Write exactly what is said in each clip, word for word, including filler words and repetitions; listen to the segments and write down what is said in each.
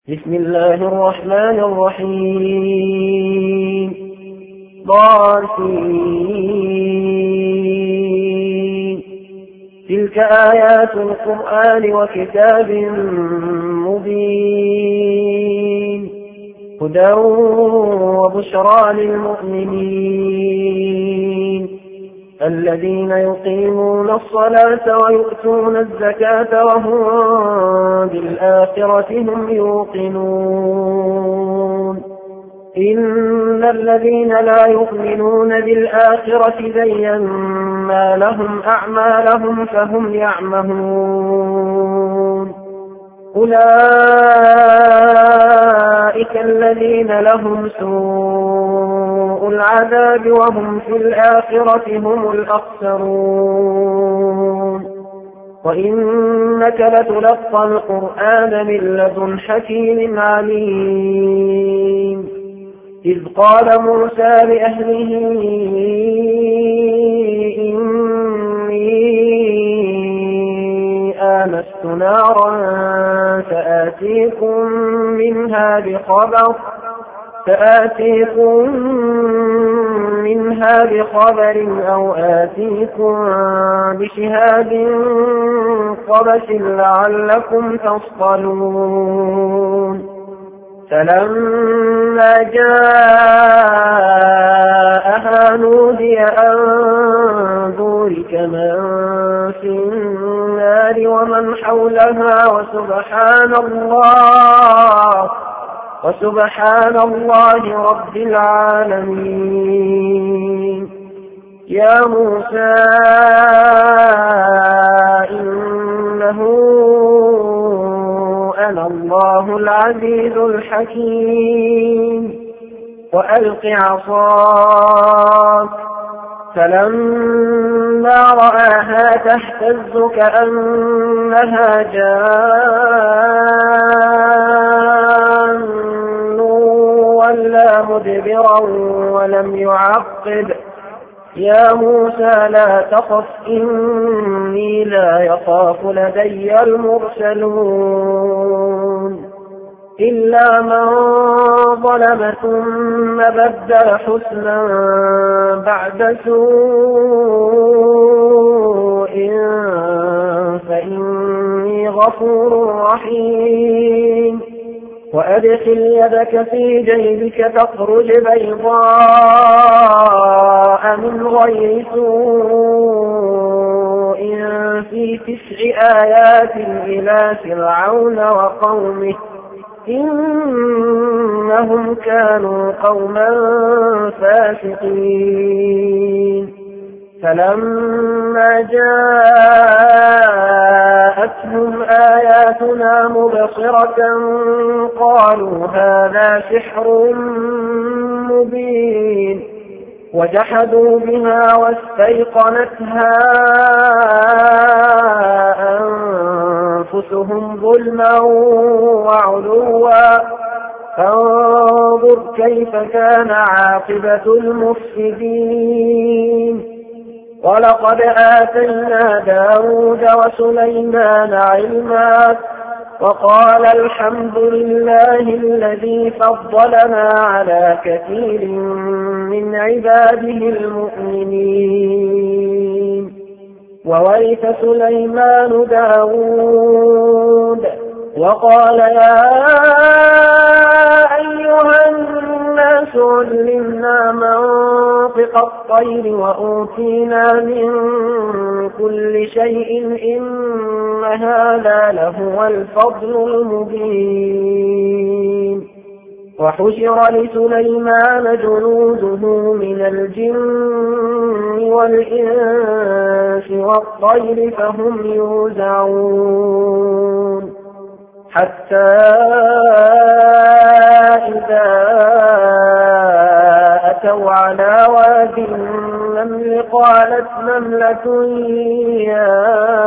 بسم الله الرحمن الرحيم. ضارسين. تلك آيات القرآن وكتاب مبين هدى وبشرى للمؤمنين الذين يقيمون الصلاة ويؤتون الزكاة وهم بالآخرة هم يوقنون. إن الذين لا يؤمنون بالآخرة زينا لهم أعمالهم فهم يعمهون. أولئك الذين لهم سوء العذاب وهم في الآخرة هم الأخسرون. وإنك لتلقى القرآن من لدن حكيم عليم. إذ قال موسى لأهله إني آنست نارا فآتيكم منها بخبر فآتيكم منها بخبر أو آتيكم بشهاد قبس لعلكم تصطلون. فلما جاءها نودي أن بورك من في النار ومن حولها وسبحان الله وسبحان الله رب العالمين. يا موسى إنه أنا الله العزيز الحكيم وألق عصاك. فلما رآها تهتز كأنها جان ولا مدبرا ولم يعقب. يا موسى لا تخف إني لا يخاف لدي المرسلون. إلا من ظلم ثم بدل حسنا بعد سوء فإني غفور رحيم. وأدخل يدك في جيبك تخرج بيضاء من غير سوء في تسع آيات إلى فرعون وقومه إنهم كانوا قوما فاسقين. فلما جاءتهم آياتنا مبصرة قالوا هذا سحر مبين وجحدوا بها واستيقنتها أنفسهم ظلما وعلوا فانظر كيف كان عاقبة المفسدين. ولقد آتينا داود وسليمان علما وقال الحمد لله الذي فضلنا على كثير من عباده المؤمنين. وورث سليمان داود وقال يا أيها الناس علمنا منطق الطير وأوتينا من كل شيء إن هذا لهو الفضل المبين. وحشر لسليمان جنوده من الجن والإنس والطير فهم يوزعون حتى إذا أتوا على واد النمل قالت نملة يا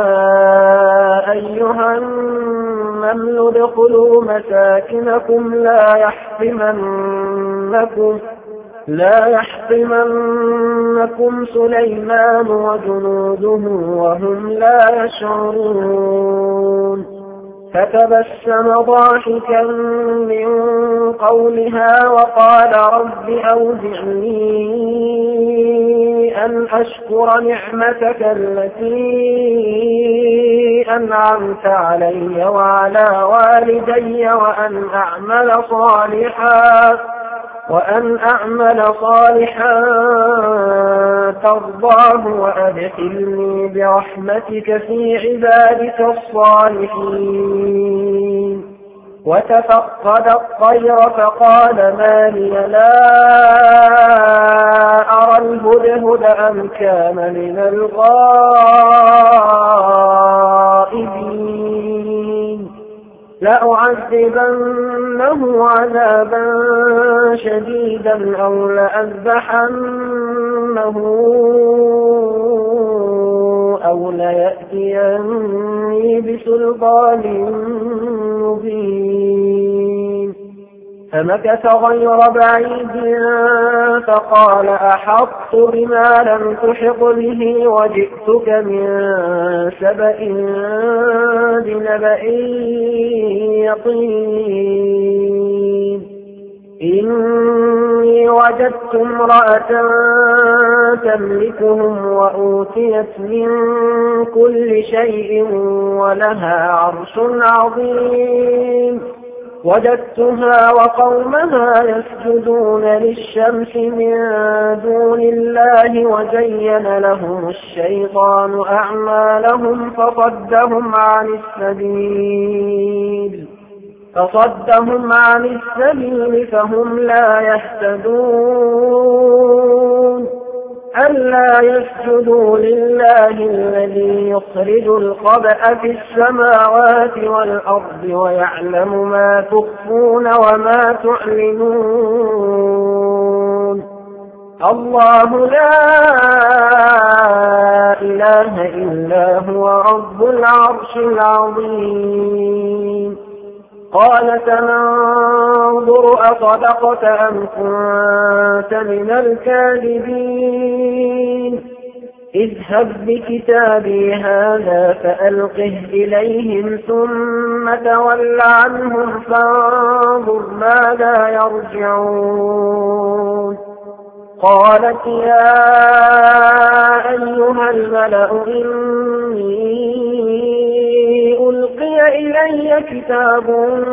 أيها النمل ادخلوا مساكنكم لا يحطمنكم لا يحطمنكم سليمان وجنوده وهم لا يشعرون. فتبسم ضاحكا من قولها وقال رب أوزعني أن أشكر نعمتك التي أنعمت علي وعلى والدي وأن أعمل صالحا وأن أعمل صالحا ترضاه وأدخلني برحمتك في عبادك الصالحين. وتفقد الطير فقال ما لي لا أرى الهدهد أم كان من الغائبين لأعذبنه عذابا شديدا أو لأذبحنه أو ليأتيني بسلطان مبين. فمكث غير بعيد فقال أحطت بما لم تحط به وجئتك من سبأ بنبأ يقين. إني وجدت امرأة تملكهم وأوتيت من كل شيء ولها عرش عظيم. وجدتها وقومها يسجدون للشمس من دون الله وزين لهم الشيطان أعمالهم فصدهم عن السبيل فصدهم عن السبيل فهم لا يهتدون. ألا يسجدوا لله الذي يخرج الخبأ في السماوات والأرض ويعلم ما تخفون وما تعلنون. الله لا إله إلا هو رب العرش العظيم. قال سننظر أصدقت أم كنت من الكاذبين. اذهب بكتابي هذا فألقه إليهم ثم تول عنهم فانظر ماذا يرجعون. قالت يا أيها الملأ إني ألقي إلي كتاب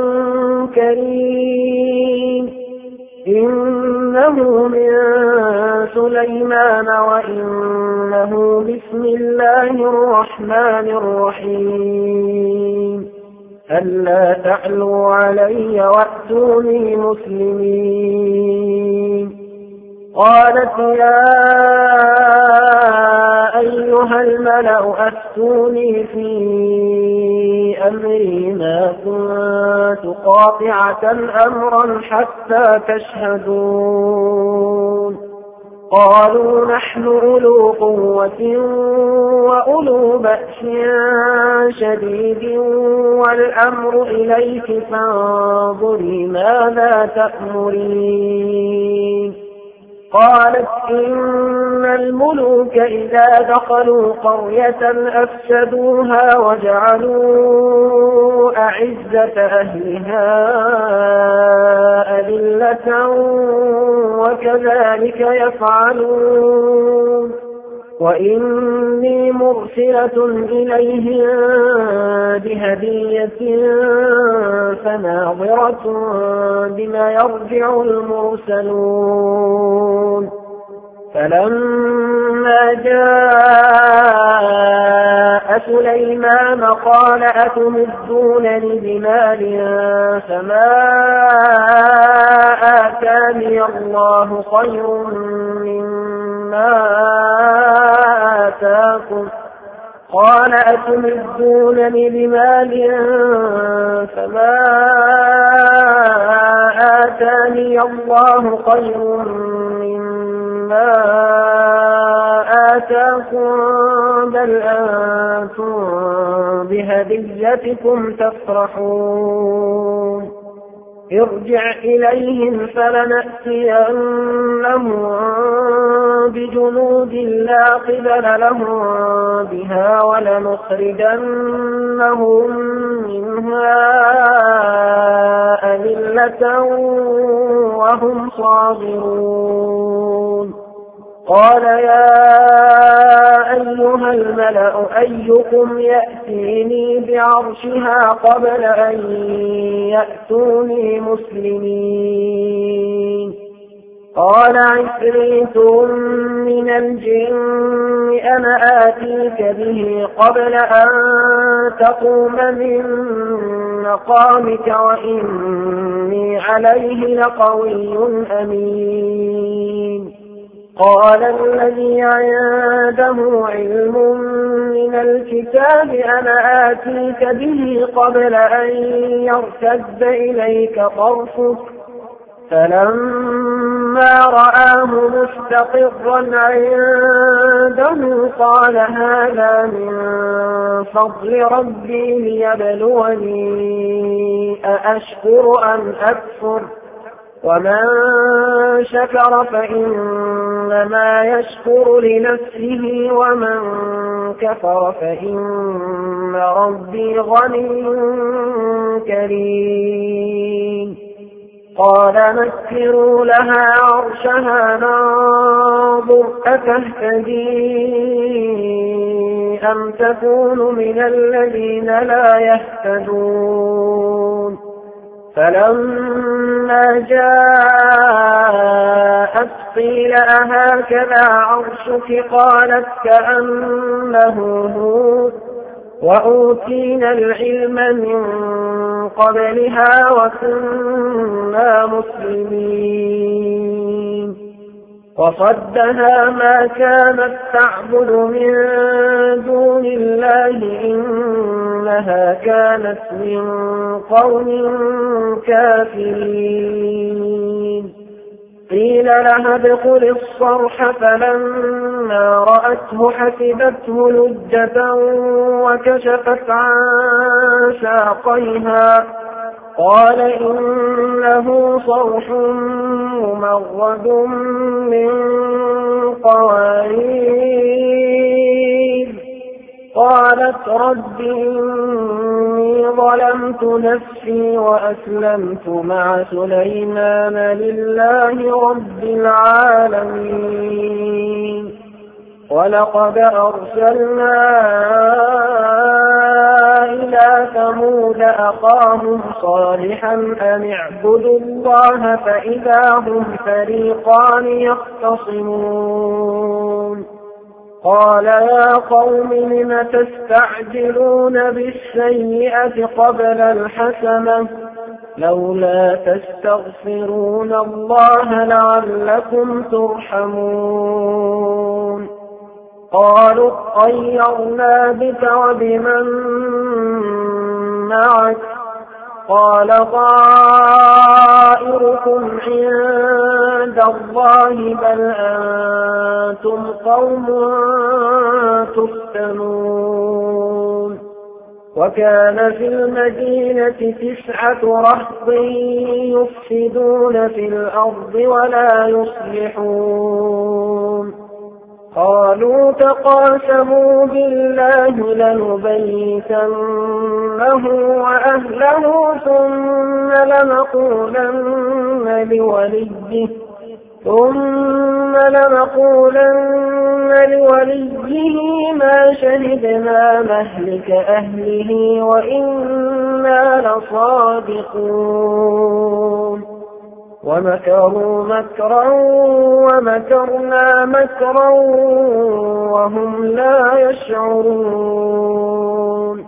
كريم إنه من سليمان وإنه بسم الله الرحمن الرحيم. ألا تعلوا علي وأتوني مسلمين. قالت يا أيها الملأ أفتوني في أمري ما كنت قاطعة أمرا حتى تشهدون. قالوا نحن أولو قوة وأولو بأس شديد والأمر إليك فانظري ماذا تأمرين. قالت إن الملوك إذا دخلوا قرية أفسدوها وجعلوا أعزة أهلها أذلة وكذلك يفعلون. وإني مرسلة إليهم بهدية فناظرة بما يرجع المرسلون. فلما جاء سليمان قال أتمدونني بمال فما آتاني الله خير مما آتاكم قال أتمدونني بمال فما آتاني الله خير مما آتاكم بل أنتم بهديتكم تفرحون. ارجع إليهم فلنأتينهم بجنود لا قبل لهم بها ولنخرجنهم منها أذلة وهم صاغرون. قال يا أيها الملأ أيكم يأتيني بعرشها قبل أن يأتوني مسلمين؟ قال عفريت من الجن أنا آتيك به قبل أن تقوم من مقامك وإني عليه لقوي أمين. قال الذي عنده علم من الكتاب أنا آتيك به قبل أن يرتد إليك طرفك فلما رآه مستقرا عنده قال هذا من فضل ربي ليبلوني أأشكر أم أكفر ومن شكر فإنما يشكر لنفسه ومن كفر فإن ربي غني كريم. قال مكروا لها عرشها ننظر أتهتدي أم تكون من الذين لا يهتدون. فلما جاءت قيل أهكذا عرشك قالت كأنه هو وأوتينا العلم من قبلها وكنا مسلمين. وصدها ما كانت تعبد من دون الله إنها كانت من قوم كافرين. قيل لها ادخل الصرح فلما رأته حسبته لجة وكشفت عن ساقيها قال إنه صرح ممرد من قوارير. قالت رب إني ظلمت نفسي وأسلمت مع سليمان لله رب العالمين. ولقد أرسلنا إلى ثمود أخاهم صالحا أن اعبدوا الله فإذا هم فريقان يختصمون. قال يا قوم لم تستعجلون بالسيئة قبل الحسنة لولا تستغفرون الله لعلكم ترحمون. قالوا اطيرنا بك وبمن معك قال طائركم عند الله بل أنتم قوم تفتنون. وكان في المدينة تسعة رهط يفسدون في الأرض ولا يصلحون. قالوا تقاسموا بالله لنبيتنه وأهله ثم لنقولن لوليه ثم لنقولن لوليه ما شهدنا مهلك أهله وإنا لصادقون. ومكروا مكرا ومكرنا مكرا وهم لا يشعرون.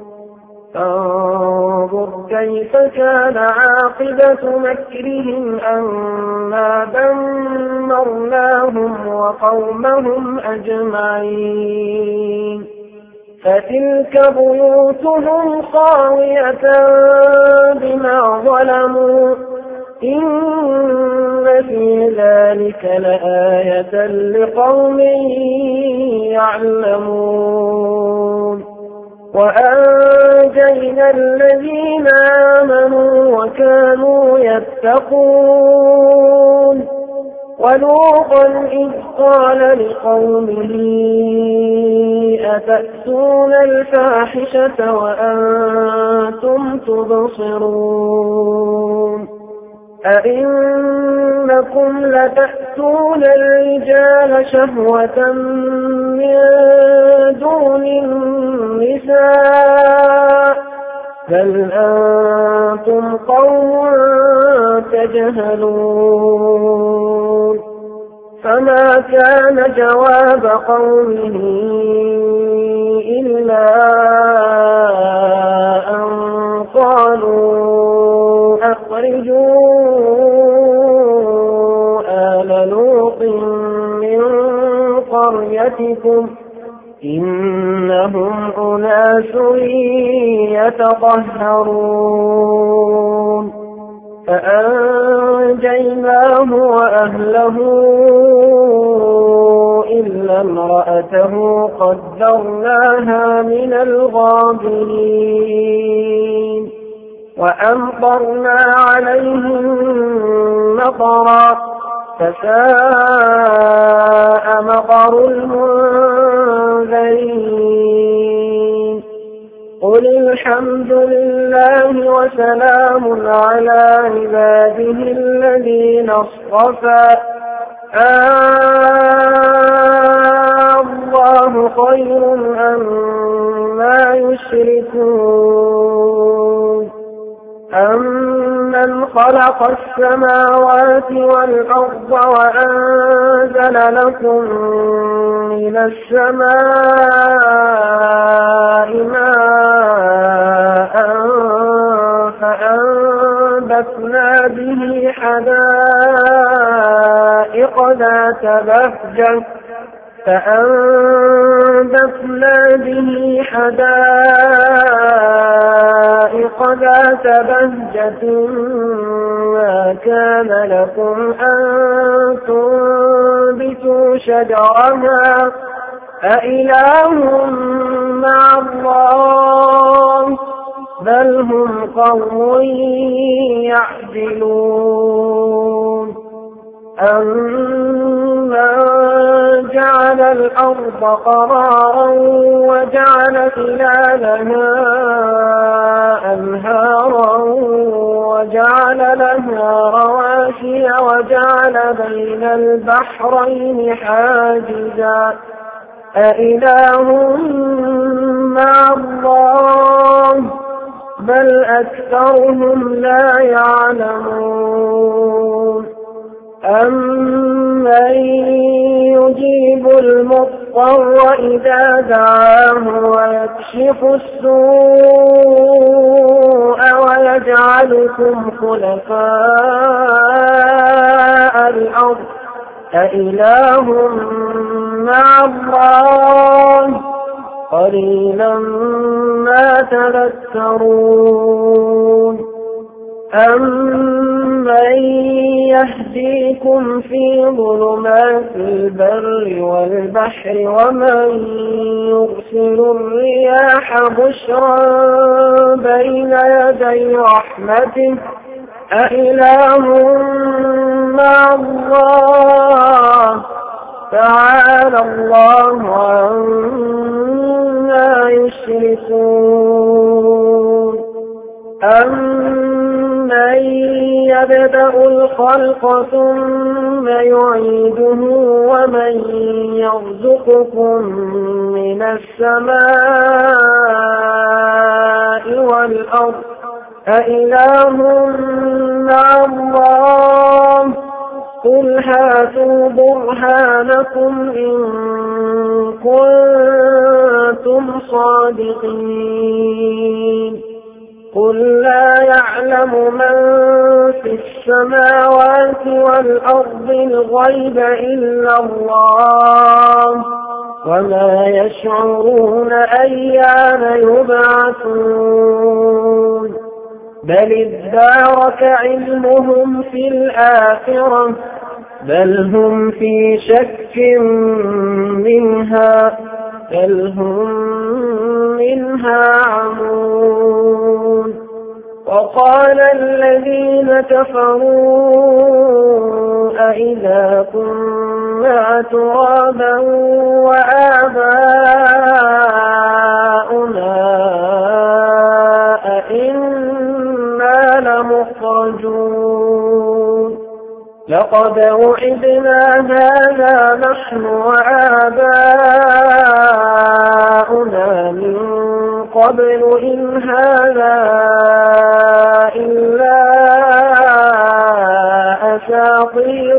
فانظر كيف كان عاقبة مكرهم أنا دمرناهم وقومهم أجمعين. فتلك بيوتهم خاوية بما ظلموا إن في ذلك لآية لقوم يعلمون. وأنجينا الذين آمنوا وكانوا يتقون ولوطا إذ قال لقومه أتأتون الفاحشة وأنتم تبصرون أئنكم لتأتون الرجال شهوة من دون النساء بل أنتم قوم تجهلون فما كان جواب قومه إلا أن قالوا أخرجوا آل لوط من قريتكم إنهم أناس يتطهرون فأنجيناه وأهله إلا امرأته قدرناها من الغابرين وأمطرنا عليهم مطرا فساء مطر المنذرين قل الحمد لله وسلام على عباده الذين اصطفى الله خير أما يشركون أمن خلق السماوات والأرض وأنزل لكم من السماء ماء فأنبتنا به حدائق ذات بهجة فأنبتنا به حدائق ذات بهجة ما كان لكم أن تنبتوا شجرها أإله مع الله بل هم قوم يعدلون أمن جعل الأرض قرارا وجعل خلالها أنهارا وجعل لها رواسي وجعل بين البحرين حاجزا أإله مع الله بل أكثرهم لا يعلمون أمن يجيب المضطر إذا دعاه ويكشف السوء ويجعلكم خلفاء الأرض أإله مع الله قليلا ما تذكرون أمن يهديكم في ظلمات البر والبحر ومن يرسل الرياح بشرا بين يدي رحمته أإله مع الله تعالى الله عما يشركون أمن يبدأ الخلق ثم يعيده ومن يرزقكم من السماء والأرض أإله مع الله قل هاتوا برهانكم إن كنتم صادقين قل لا يعلم من في السماوات والأرض الغيب إلا الله وما يشعرون أيان يبعثون بل ادارك علمهم في الآخرة بل هم في شك منها بل هم منها عمون وقال الذين كفروا أإذا كنا ترابا وآباؤنا أئنا لمخرجون لقد وعدنا هذا نحن وآباؤنا من قبل إن هذا إلا أساطير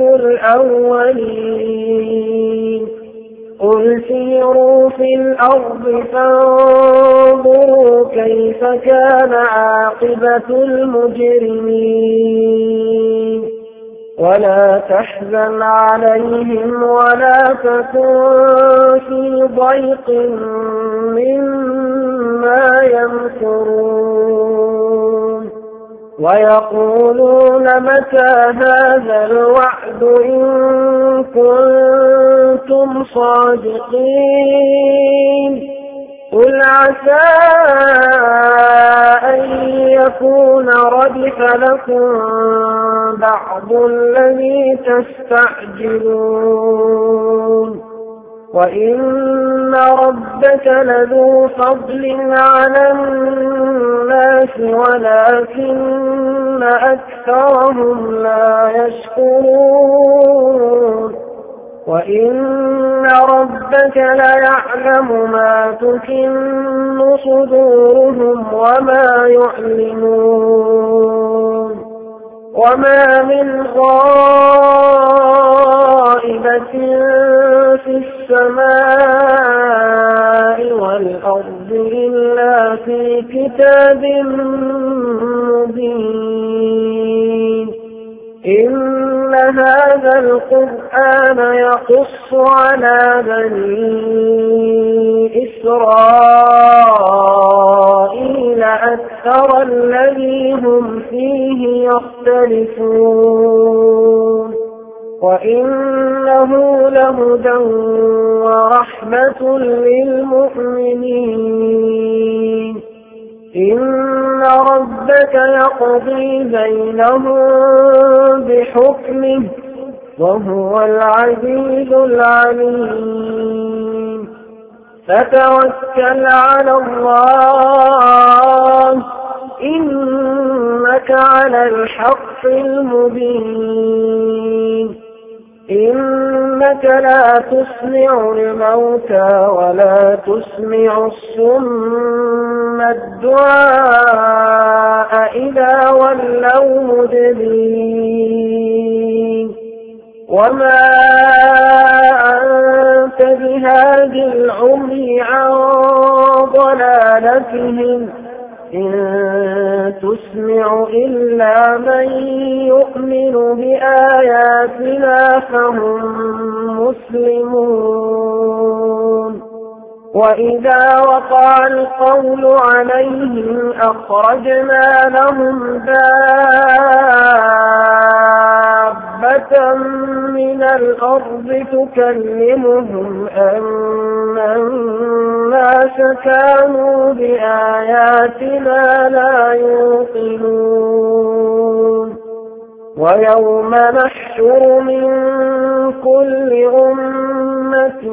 الأولين قل سيروا في الأرض فانظروا كيف كان عاقبة المجرمين ولا تحزن عليهم ولا تكن في ضيق مما يمكرون ويقولون متى هذا الوعد إن كنتم صادقين قل عسى أن يكون ردف لكم بعض الذي تستعجلون وإن ربك لذو فضل على الناس ولكن أكثرهم لا يشكرون وإن ربك ليعلم ما تكن صدورهم وما يعلنون وما من غائبة في السماء والأرض إلا في كتاب مبين إن هذا القرآن يقص على بني إسرائيل أكثر الذي هم فيه يختلفون وإنه لهدى ورحمة للمؤمنين إن ربك يقضي بينهم بحكمه وهو العزيز العليم فتوكل على الله إنك على الحق المبين إنك لا تسمع الموتى ولا تسمع الصم الدعاء إذا ولوا مدبرين وما أنت بهادي العمي عن ضلالتهم إن تسمع إلا من يؤمن بآياتنا فهم مسلمون وإذا وقع القول عليهم أخرجنا لهم دابة من الأرض تكلمهم أن الناس كانوا بآياتنا لا يوقنون ويوم نحشر من كل أمة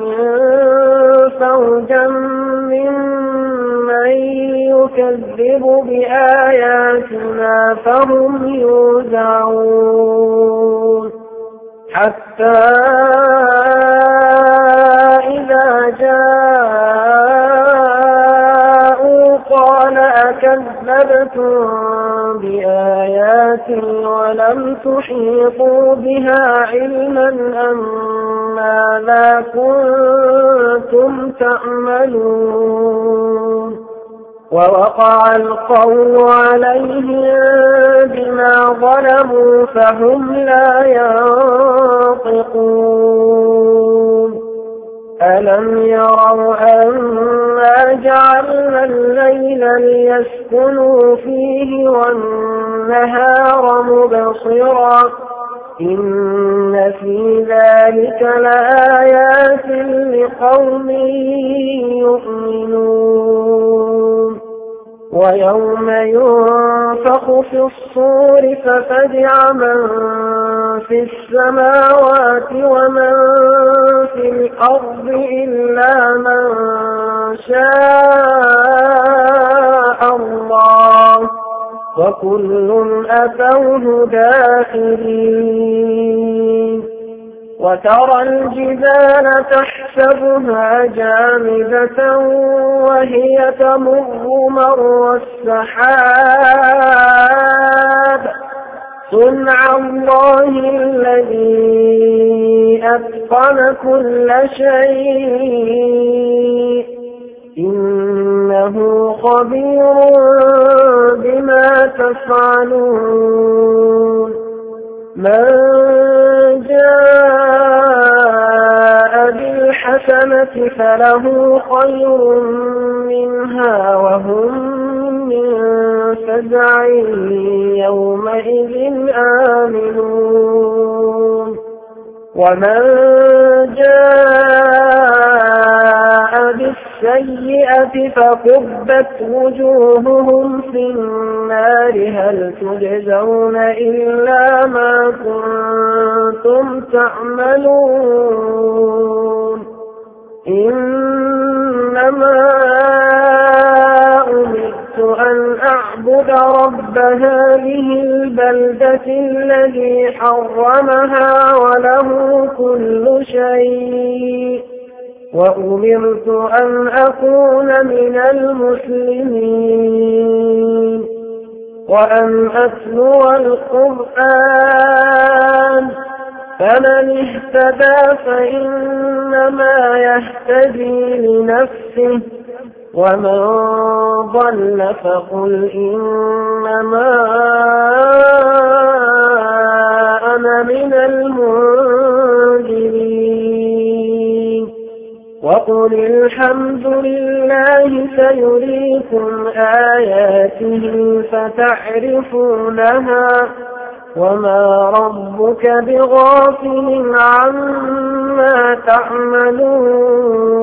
فوجا ممن يكذب بآياتنا فهم يوزعون حتى إذا جاءوا قال أكذبتم بآياتي ولم تحيطوا بها علما أم ماذا كنتم تعملون ووقع القول عليهم بما ظلموا فهم لا ينطقون ألم يروا أنا جعلنا الليل ليسكنوا فيه والنهار مبصرا إن في ذلك لآيات لقوم يؤمنون ويوم ينفخ في الصور ففزع من في السماوات ومن في الأرض إلا من شاء الله وكل أتوه داخرين وترى الجبال تحسبها جامدة وهي تمر مر السحاب صنع الله الذي أتقن كل شيء إنه خبير بما تفعلون من جاء بالحسنة فله خير منها وهم من فزع يومئذ آمنون ومن جاء بالسيئة فكبت وجوههم في النار هل تجزون إلا ما كنتم تعملون إنما أمرت أن أعبد رب هذه البلدة الذي حرمها وله كل شيء وأمرت أن أكون من المسلمين وأن أتلو القرآن فمن اهتدى فإنما يهتدي لنفسه ومن ضل فقل إنما أنا من المنذرين وقل الحمد لله سيريكم آياته فتعرفونها وما ربك بغافل عما تعملون